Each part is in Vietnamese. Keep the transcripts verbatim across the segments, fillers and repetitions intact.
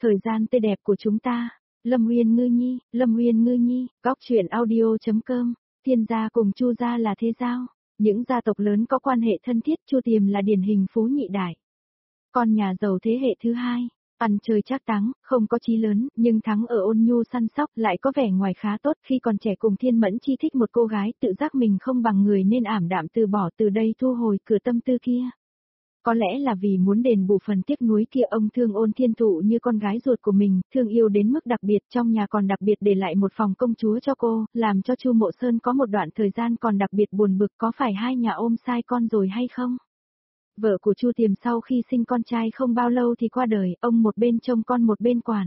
Thời gian tươi đẹp của chúng ta. Lâm Uyên Ngư Nhi, Lâm Uyên Ngư Nhi, góc truyện audio.com. Thiên gia cùng Chu gia là thế giao. Những gia tộc lớn có quan hệ thân thiết, Chu Tiềm là điển hình phú nhị đại. Con nhà giàu thế hệ thứ hai, ăn chơi trác táng, không có chí lớn, nhưng thắng ở ôn nhu săn sóc, lại có vẻ ngoài khá tốt. Khi còn trẻ cùng Thiên Mẫn Chi thích một cô gái, tự giác mình không bằng người nên ảm đạm từ bỏ, từ đây thu hồi cửa tâm tư kia. Có lẽ là vì muốn đền bù phần tiếc nuối kia, ông thương Ôn Thiên Thụ như con gái ruột của mình, thương yêu đến mức đặc biệt, trong nhà còn đặc biệt để lại một phòng công chúa cho cô, làm cho Chu Mộ Sơn có một đoạn thời gian còn đặc biệt buồn bực, có phải hai nhà ôm sai con rồi hay không? Vợ của Chu Tiềm sau khi sinh con trai không bao lâu thì qua đời, ông một bên trông con một bên quản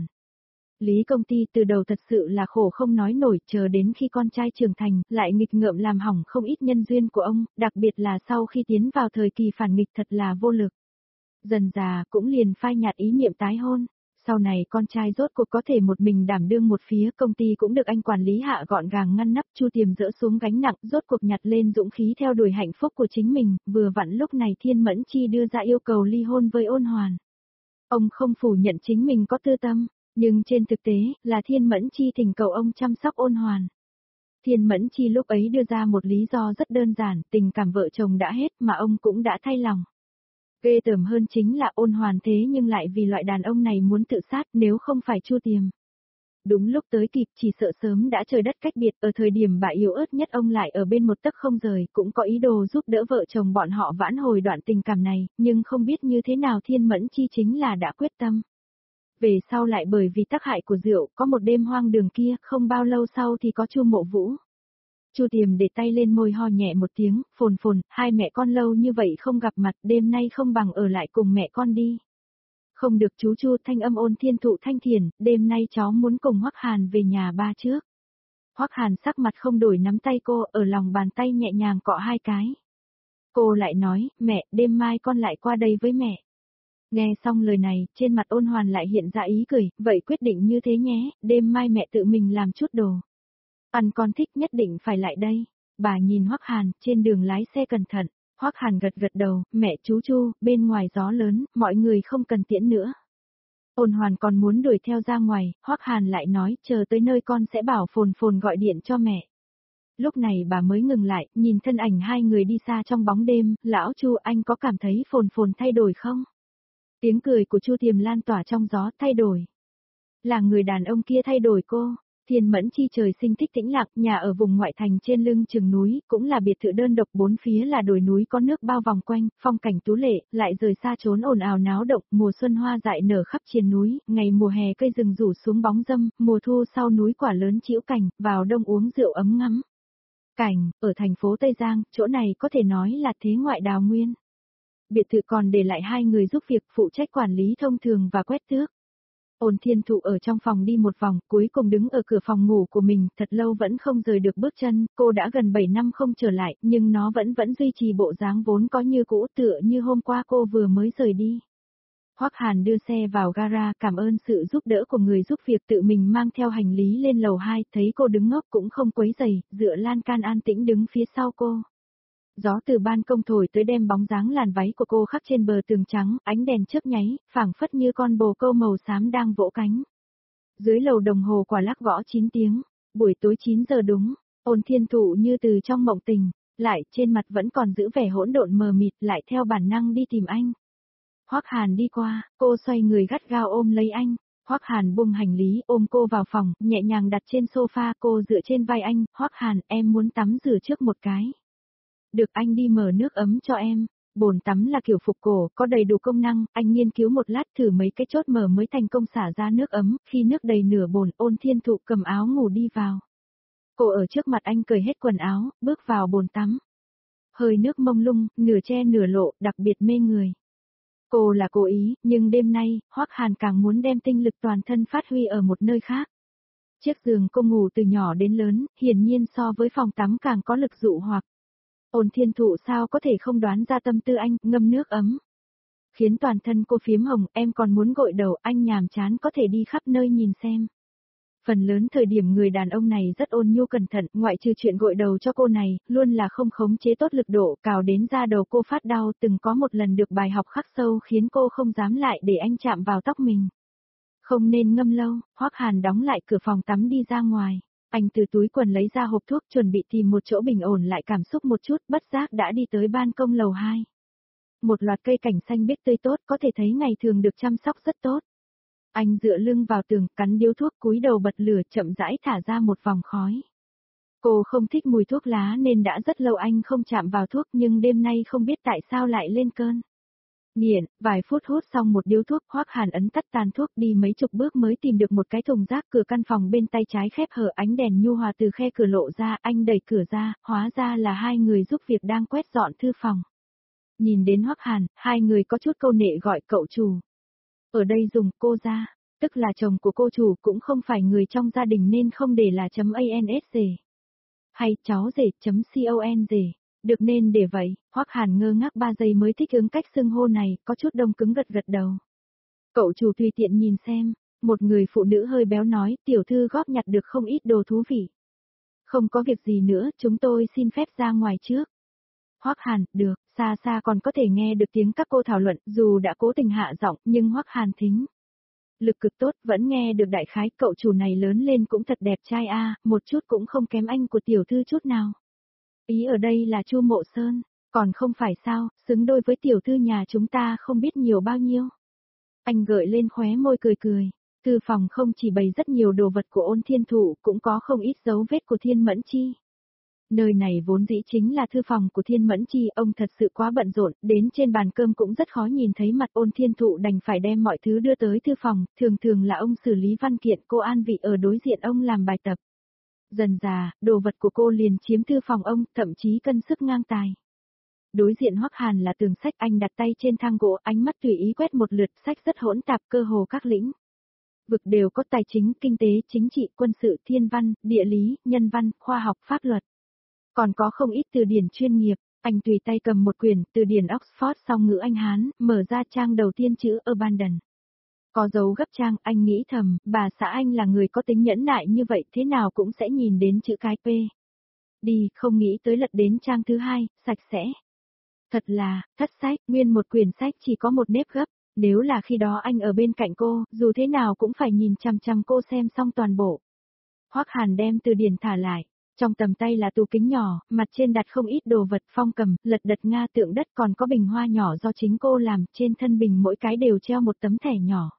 lý công ty, từ đầu thật sự là khổ không nói nổi, chờ đến khi con trai trưởng thành, lại nghịch ngợm làm hỏng không ít nhân duyên của ông, đặc biệt là sau khi tiến vào thời kỳ phản nghịch thật là vô lực. Dần già cũng liền phai nhạt ý niệm tái hôn. Sau này con trai rốt cuộc có thể một mình đảm đương một phía, công ty cũng được anh quản lý hạ gọn gàng ngăn nắp. Chu Tiềm dỡ xuống gánh nặng, rốt cuộc nhặt lên dũng khí theo đuổi hạnh phúc của chính mình. Vừa vặn lúc này Thiên Mẫn Chi đưa ra yêu cầu ly hôn với Ôn Hoàn. Ông không phủ nhận chính mình có tư tâm, nhưng trên thực tế là Thiên Mẫn Chi thỉnh cầu ông chăm sóc Ôn Hoàn. Thiên Mẫn Chi lúc ấy đưa ra một lý do rất đơn giản, tình cảm vợ chồng đã hết mà ông cũng đã thay lòng. Ghê tởm hơn chính là Ôn Hoàn thế nhưng lại vì loại đàn ông này muốn tự sát, nếu không phải Chu Tiềm. Đúng lúc tới kịp, chỉ sợ sớm đã trời đất cách biệt, ở thời điểm bà yếu ớt nhất ông lại ở bên một tấc không rời, cũng có ý đồ giúp đỡ vợ chồng bọn họ vãn hồi đoạn tình cảm này, nhưng không biết như thế nào Thiên Mẫn Chi chính là đã quyết tâm. Về sau lại bởi vì tác hại của rượu, có một đêm hoang đường kia, không bao lâu sau thì có Chu Mộ Vũ. Chu Tiềm để tay lên môi ho nhẹ một tiếng, phồn phồn, hai mẹ con lâu như vậy không gặp mặt, đêm nay không bằng ở lại cùng mẹ con đi. Không được chú Chu, thanh âm Ôn Thiên Thụ thanh thiền, đêm nay cháu muốn cùng Hoắc Hàn về nhà ba trước. Hoắc Hàn sắc mặt không đổi nắm tay cô, ở lòng bàn tay nhẹ nhàng cọ hai cái. Cô lại nói, mẹ, đêm mai con lại qua đây với mẹ. Nghe xong lời này, trên mặt Ôn Hoàn lại hiện ra ý cười, vậy quyết định như thế nhé, đêm mai mẹ tự mình làm chút đồ. Ăn con thích nhất định phải lại đây. Bà nhìn Hoắc Hàn, trên đường lái xe cẩn thận. Hoắc Hàn gật gật đầu, mẹ chú Chu, bên ngoài gió lớn, mọi người không cần tiễn nữa. Ôn Hoàn còn muốn đuổi theo ra ngoài, Hoắc Hàn lại nói, chờ tới nơi con sẽ bảo Phồn Phồn gọi điện cho mẹ. Lúc này bà mới ngừng lại, nhìn thân ảnh hai người đi xa trong bóng đêm, lão Chu, anh có cảm thấy Phồn Phồn thay đổi không? Tiếng cười của Chu Tiềm lan tỏa trong gió, thay đổi. Là người đàn ông kia thay đổi cô. Thiên Mẫn Chi trời sinh thích tĩnh lặng, nhà ở vùng ngoại thành trên lưng chừng núi, cũng là biệt thự đơn độc, bốn phía là đồi núi có nước bao vòng quanh, phong cảnh tú lệ, lại rời xa trốn ồn ào náo động, mùa xuân hoa dại nở khắp triền núi, ngày mùa hè cây rừng rủ xuống bóng râm, mùa thu sau núi quả lớn trĩu cành, vào đông uống rượu ấm ngắm. Cảnh, ở thành phố Tây Giang, chỗ này có thể nói là thế ngoại đào nguyên. Biệt thự còn để lại hai người giúp việc phụ trách quản lý thông thường và quét tước. Ôn Thiên Thụ ở trong phòng đi một vòng, cuối cùng đứng ở cửa phòng ngủ của mình, thật lâu vẫn không rời được bước chân, cô đã gần bảy năm không trở lại, nhưng nó vẫn vẫn duy trì bộ dáng vốn có như cũ, tựa như hôm qua cô vừa mới rời đi. Hoắc Hàn đưa xe vào gara, cảm ơn sự giúp đỡ của người giúp việc, tự mình mang theo hành lý lên lầu hai, thấy cô đứng ngốc cũng không quấy rầy, dựa lan can an tĩnh đứng phía sau cô. Gió từ ban công thổi tới đem bóng dáng làn váy của cô khắc trên bờ tường trắng, ánh đèn chớp nháy, phảng phất như con bồ câu màu xám đang vỗ cánh. Dưới lầu đồng hồ quả lắc gõ chín tiếng, buổi tối chín giờ đúng, Ôn Thiên Thụ như từ trong mộng tình, lại trên mặt vẫn còn giữ vẻ hỗn độn mờ mịt, lại theo bản năng đi tìm anh. Hoắc Hàn đi qua, cô xoay người gắt gao ôm lấy anh. Hoắc Hàn buông hành lý, ôm cô vào phòng, nhẹ nhàng đặt trên sofa, cô dựa trên vai anh, Hoắc Hàn, em muốn tắm rửa trước một cái. Được, anh đi mở nước ấm cho em. Bồn tắm là kiểu phục cổ, có đầy đủ công năng, anh nghiên cứu một lát thử mấy cái chốt mở mới thành công xả ra nước ấm, khi nước đầy nửa bồn, Ôn Thiên Thụ cầm áo ngủ đi vào. Cô ở trước mặt anh cởi hết quần áo, bước vào bồn tắm. Hơi nước mông lung, nửa che nửa lộ, đặc biệt mê người. Cô là cố ý, nhưng đêm nay, Hoắc Hàn càng muốn đem tinh lực toàn thân phát huy ở một nơi khác. Chiếc giường cô ngủ từ nhỏ đến lớn, hiển nhiên so với phòng tắm càng có lực dụ hoặc. Ôn Thiên Thụ sao có thể không đoán ra tâm tư anh, ngâm nước ấm. Khiến toàn thân cô phiếm hồng, em còn muốn gội đầu, anh nhàm chán có thể đi khắp nơi nhìn xem. Phần lớn thời điểm người đàn ông này rất ôn nhu cẩn thận, ngoại trừ chuyện gội đầu cho cô này, luôn là không khống chế tốt lực độ, cào đến da đầu cô phát đau, từng có một lần được bài học khắc sâu khiến cô không dám lại để anh chạm vào tóc mình. Không nên ngâm lâu, Hoắc Hàn đóng lại cửa phòng tắm đi ra ngoài. Anh từ túi quần lấy ra hộp thuốc chuẩn bị tìm một chỗ bình ổn lại cảm xúc một chút, bất giác đã đi tới ban công lầu hai. Một loạt cây cảnh xanh biếc tươi tốt có thể thấy ngày thường được chăm sóc rất tốt. Anh dựa lưng vào tường, cắn điếu thuốc cúi đầu bật lửa chậm rãi thả ra một vòng khói. Cô không thích mùi thuốc lá nên đã rất lâu anh không chạm vào thuốc nhưng đêm nay không biết tại sao lại lên cơn nghiện. Vài phút hút xong một điếu thuốc, Hoắc Hàn ấn tắt tàn thuốc đi mấy chục bước mới tìm được một cái thùng rác. Cửa căn phòng bên tay trái khép hở, ánh đèn nhu hòa từ khe cửa lộ ra, anh đẩy cửa ra, hóa ra là hai người giúp việc đang quét dọn thư phòng. Nhìn đến Hoắc Hàn, hai người có chút câu nệ gọi cậu chủ. Ở đây dùng cô ra, tức là chồng của cô chủ cũng không phải người trong gia đình nên không để là chấm ansg. Hay cháu rể chấm con được nên để vậy. Hoắc Hàn ngơ ngác ba giây mới thích ứng cách xưng hô này, có chút đông cứng gật gật đầu. Cậu chủ tùy tiện nhìn xem, một người phụ nữ hơi béo nói, tiểu thư góp nhặt được không ít đồ thú vị. Không có việc gì nữa, chúng tôi xin phép ra ngoài trước. Hoắc Hàn, được, xa xa còn có thể nghe được tiếng các cô thảo luận, dù đã cố tình hạ giọng, nhưng Hoắc Hàn thính lực cực tốt, vẫn nghe được đại khái. Cậu chủ này lớn lên cũng thật đẹp trai a, một chút cũng không kém anh của tiểu thư chút nào. Ý ở đây là Chu Mộ Sơn, còn không phải sao, xứng đôi với tiểu thư nhà chúng ta không biết nhiều bao nhiêu. Anh gợi lên khóe môi cười cười, thư phòng không chỉ bày rất nhiều đồ vật của Ôn Thiên Thụ, cũng có không ít dấu vết của Thiên Mẫn Chi. Nơi này vốn dĩ chính là thư phòng của Thiên Mẫn Chi, ông thật sự quá bận rộn, đến trên bàn cơm cũng rất khó nhìn thấy mặt Ôn Thiên Thụ, đành phải đem mọi thứ đưa tới thư phòng, thường thường là ông xử lý văn kiện, cô an vị ở đối diện ông làm bài tập. Dần dà, đồ vật của cô liền chiếm thư phòng ông, thậm chí cân sức ngang tài. Đối diện Hoắc Hàn là tường sách, anh đặt tay trên thang gỗ, ánh mắt tùy ý quét một lượt, sách rất hỗn tạp, cơ hồ các lĩnh vực đều có, tài chính, kinh tế, chính trị, quân sự, thiên văn, địa lý, nhân văn, khoa học, pháp luật. Còn có không ít từ điển chuyên nghiệp. Anh tùy tay cầm một quyển từ điển Oxford song ngữ Anh Hán, mở ra trang đầu tiên chữ Abandon. Có dấu gấp trang, anh nghĩ thầm, bà xã anh là người có tính nhẫn nại như vậy, thế nào cũng sẽ nhìn đến chữ cái P. Đi, không nghĩ tới lật đến trang thứ hai, sạch sẽ. Thật là, thất sách, nguyên một quyển sách chỉ có một nếp gấp, nếu là khi đó anh ở bên cạnh cô, dù thế nào cũng phải nhìn chằm chằm cô xem xong toàn bộ. Hoắc Hàn đem từ điển thả lại. Trong tầm tay là tủ kính nhỏ, mặt trên đặt không ít đồ vật phong cầm, lật đật Nga tượng đất, còn có bình hoa nhỏ do chính cô làm, trên thân bình mỗi cái đều treo một tấm thẻ nhỏ.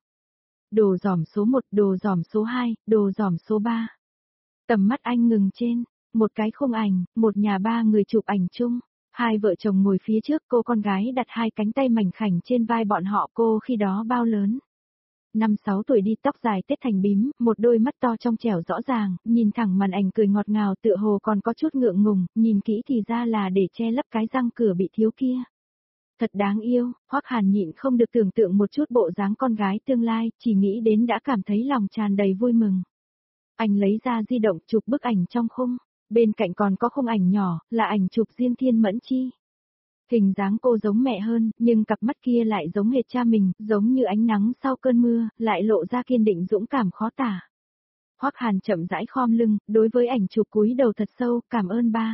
Đồ giỏm số một, đồ giỏm số hai, đồ giỏm số ba. Tầm mắt anh ngừng trên, một cái khung ảnh, một nhà ba người chụp ảnh chung, hai vợ chồng ngồi phía trước, cô con gái đặt hai cánh tay mảnh khảnh trên vai bọn họ, cô khi đó bao lớn. Năm sáu tuổi đi, tóc dài tết thành bím, một đôi mắt to trong trẻo rõ ràng, nhìn thẳng màn ảnh cười ngọt ngào, tựa hồ còn có chút ngượng ngùng, nhìn kỹ thì ra là để che lấp cái răng cửa bị thiếu kia. Thật đáng yêu, Hoắc Hàn nhịn không được tưởng tượng một chút bộ dáng con gái tương lai, chỉ nghĩ đến đã cảm thấy lòng tràn đầy vui mừng. Anh lấy ra di động chụp bức ảnh trong khung, bên cạnh còn có khung ảnh nhỏ, là ảnh chụp riêng Thiên Mẫn Chi. Hình dáng cô giống mẹ hơn, nhưng cặp mắt kia lại giống hệt cha mình, giống như ánh nắng sau cơn mưa, lại lộ ra kiên định dũng cảm khó tả. Hoắc Hàn chậm rãi khom lưng, đối với ảnh chụp cúi đầu thật sâu, cảm ơn ba.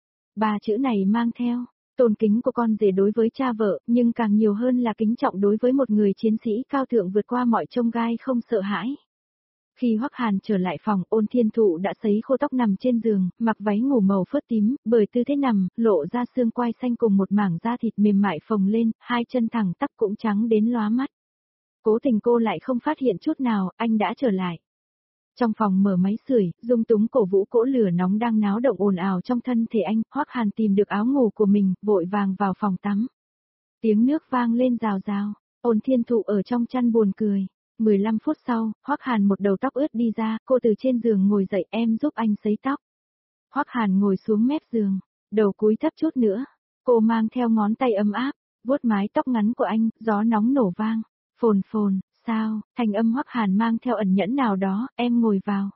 Ba chữ này mang theo tôn kính của con rể đối với cha vợ, nhưng càng nhiều hơn là kính trọng đối với một người chiến sĩ cao thượng vượt qua mọi chông gai không sợ hãi. Khi Hoắc Hàn trở lại phòng, Ôn Thiên Thụ đã sấy khô tóc nằm trên giường, mặc váy ngủ màu phớt tím, bởi tư thế nằm, lộ ra xương quai xanh cùng một mảng da thịt mềm mại phồng lên, hai chân thẳng tắp cũng trắng đến lóa mắt. Cố tình cô lại không phát hiện chút nào, anh đã trở lại. Trong phòng mở máy sưởi, dung túng cổ vũ cỗ lửa nóng đang náo động ồn ào trong thân thể anh, Hoắc Hàn tìm được áo ngủ của mình, vội vàng vào phòng tắm. Tiếng nước vang lên rào rào, Ôn Thiên Thụ ở trong chăn buồn cười. mười lăm phút sau, Hoắc Hàn một đầu tóc ướt đi ra, cô từ trên giường ngồi dậy, em giúp anh sấy tóc. Hoắc Hàn ngồi xuống mép giường, đầu cúi thấp chút nữa, cô mang theo ngón tay ấm áp, vuốt mái tóc ngắn của anh, gió nóng nổ vang, phồn phồn, sao, thanh âm Hoắc Hàn mang theo ẩn nhẫn nào đó, em ngồi vào.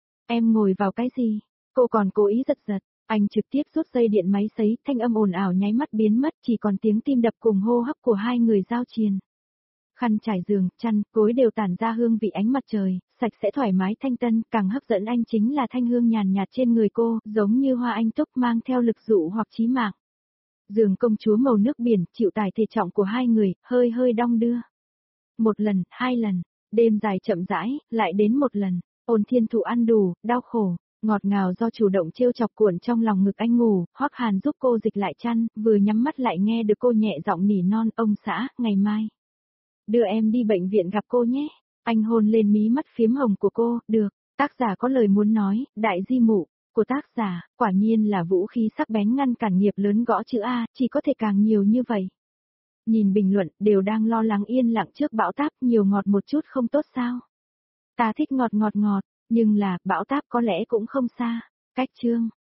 Em ngồi vào cái gì? Cô còn cố ý giật giật, anh trực tiếp rút dây điện máy sấy, thanh âm ồn ào nháy mắt biến mất, chỉ còn tiếng tim đập cùng hô hấp của hai người giao triền. Khăn trải giường, chăn, gối đều tản ra hương vị ánh mặt trời, sạch sẽ thoải mái thanh tân, càng hấp dẫn anh chính là thanh hương nhàn nhạt trên người cô, giống như hoa anh túc mang theo lực dụ hoặc chí mạng. Giường công chúa màu nước biển, chịu tải thể trọng của hai người, hơi hơi đong đưa. Một lần, hai lần, Đêm dài chậm rãi, lại đến một lần, Ôn Thiên Thụ ăn đủ, đau khổ, ngọt ngào do chủ động trêu chọc cuộn trong lòng ngực anh ngủ, Hoắc Hàn giúp cô dịch lại chăn, vừa nhắm mắt lại nghe được cô nhẹ giọng nỉ non, ông xã, ngày mai đưa em đi bệnh viện gặp cô nhé. Anh hôn lên mí mắt phiếm hồng của cô, được, tác giả có lời muốn nói, đại di mụ của tác giả, quả nhiên là vũ khí sắc bén ngăn cản nghiệp lớn gõ chữ A, chỉ có thể càng nhiều như vậy. Nhìn bình luận, đều đang lo lắng yên lặng trước bão táp, nhiều ngọt một chút không tốt sao? Ta thích ngọt ngọt ngọt, nhưng là, bão táp có lẽ cũng không xa. Cách chương